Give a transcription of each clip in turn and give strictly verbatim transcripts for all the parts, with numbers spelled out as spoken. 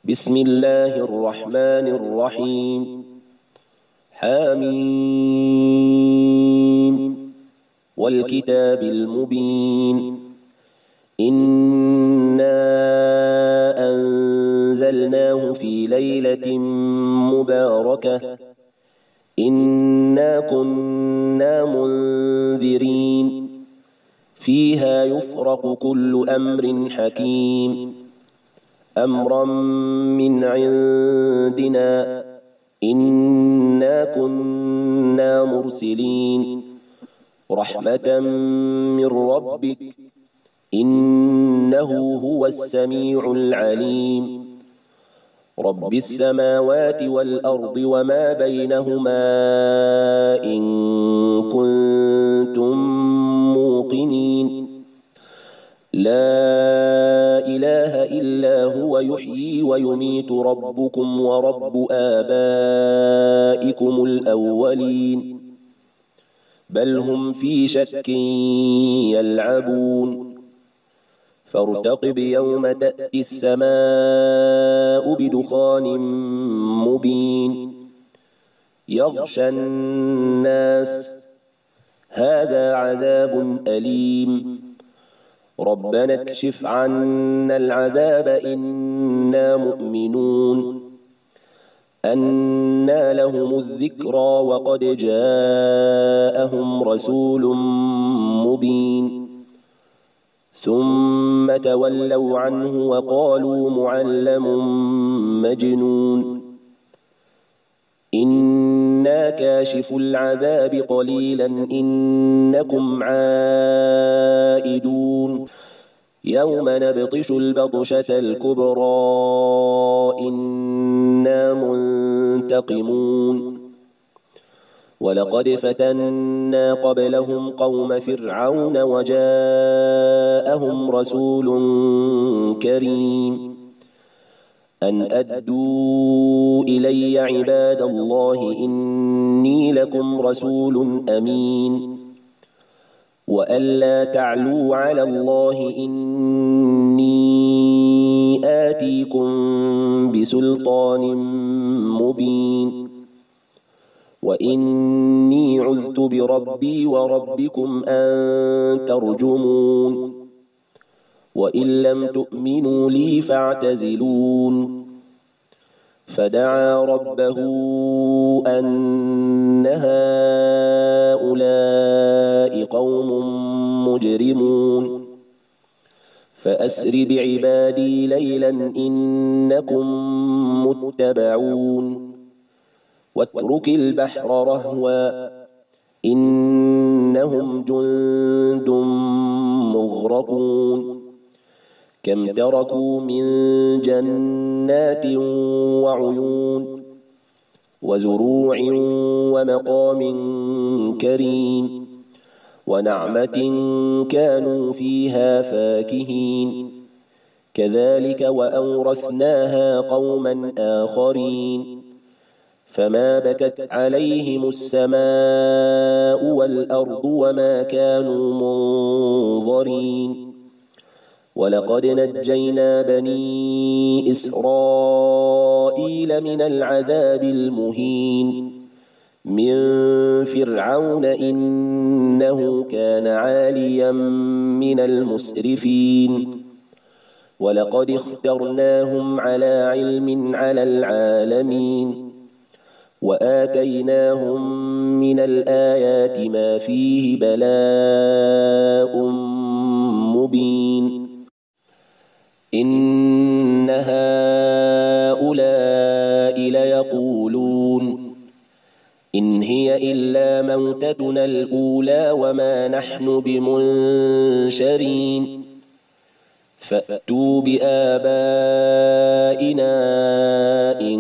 بسم الله الرحمن الرحيم. حميم والكتاب المبين. إنا أنزلناه في ليلة مباركة إنا كنا منذرين فيها يفرق كل أمر حكيم أمرا من عندنا إنا كنا مرسلين رحمة من ربك إنه هو السميع العليم رب السماوات والأرض وما بينهما إن كنتم موقنين لا إله إلا هو يحيي ويميت ربكم ورب آبائكم الأولين بل هم في شك يلعبون فارتقب يوم تأتي السماء بدخان مبين يغشى الناس هذا عذاب أليم ربنا اكشف عنا العذاب إنا مؤمنون أنى لهم الذكرى وقد جاءهم رسول مبين ثم تولوا عنه وقالوا معلم مجنون إنا كاشف العذاب قليلا إنكم عائدون يوم نبطش البطشة الكبرى إنا منتقمون ولقد فتنا قبلهم قوم فرعون وجاءهم رسول كريم أن أدوا إلي عباد الله إني لكم رسول أمين وألا تعلوا على الله إني آتيكم بسلطان مبين وإني عذت بربي وربكم أن ترجمون وإن لم تؤمنوا لي فاعتزلون فدعا ربه أن هؤلاء قوم مجرمون فأسر بعبادي ليلا إنكم متبعون واترك البحر رهوا إنهم جند مغرقون كم تركوا من جنات وعيون وزروع ومقام كريم ونعمة كانوا فيها فاكهين كذلك وأورثناها قوما آخرين فما بكت عليهم السماء والأرض وما كانوا منظرين ولقد نجينا بني إسرائيل من العذاب المهين من فرعون إنه كان عاليا من المسرفين ولقد اخترناهم على علم على العالمين وآتيناهم من الآيات ما فيه بلاء مبين إن هؤلاء ليقولون إن هي إلا موتتنا الأولى وما نحن بمنشرين فأتوا بآبائنا إن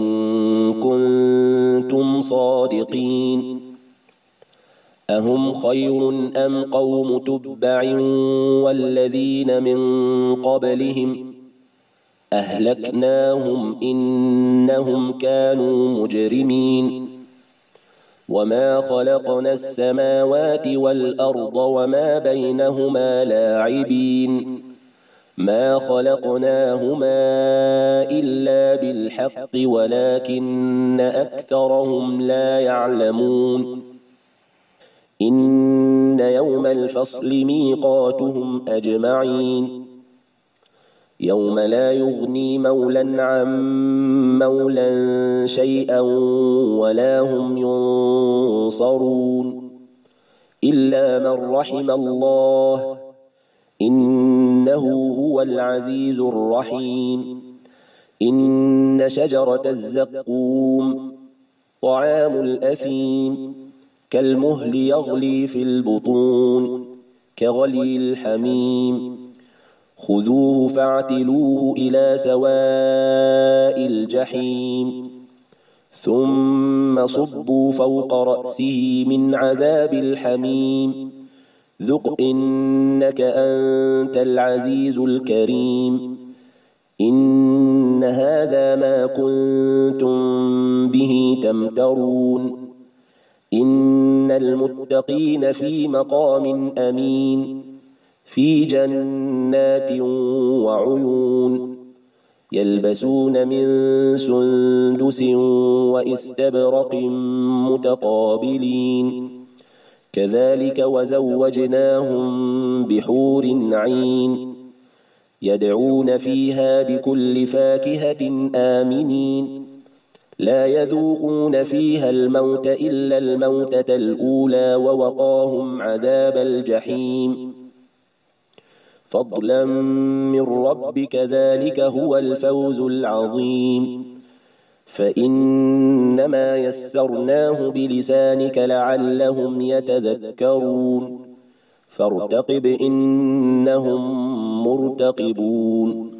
كنتم صادقين أهم خير أم قوم تبع والذين من قبلهم أهلكناهم إنهم كانوا مجرمين وما خلقنا السماوات والأرض وما بينهما لاعبين ما خلقناهما إلا بالحق ولكن أكثرهم لا يعلمون إن يوم الفصل ميقاتهم أجمعين يوم لا يغني مولى عن مولى شيئا ولا هم ينصرون إلا من رحم الله إنه هو العزيز الرحيم إن شجرة الزقوم طعام الأثيم كالمهل يغلي في البطون كغلي الحميم خذوه فاعتلوه إلى سواء الجحيم ثم صبوا فوق رأسه من عذاب الحميم ذق إنك أنت العزيز الكريم إن هذا ما كنتم به تمترون إن المتقين في مقام أمين في جنات وعيون يلبسون من سندس وإستبرق متقابلين كذلك وزوجناهم بحور عين يدعون فيها بكل فاكهة آمنين لا يذوقون فيها الموت إلا الموتة الأولى ووقاهم عذاب الجحيم فضلا من ربك ذلك هو الفوز العظيم فإنما يسرناه بلسانك لعلهم يتذكرون فارتقب إنهم مرتقبون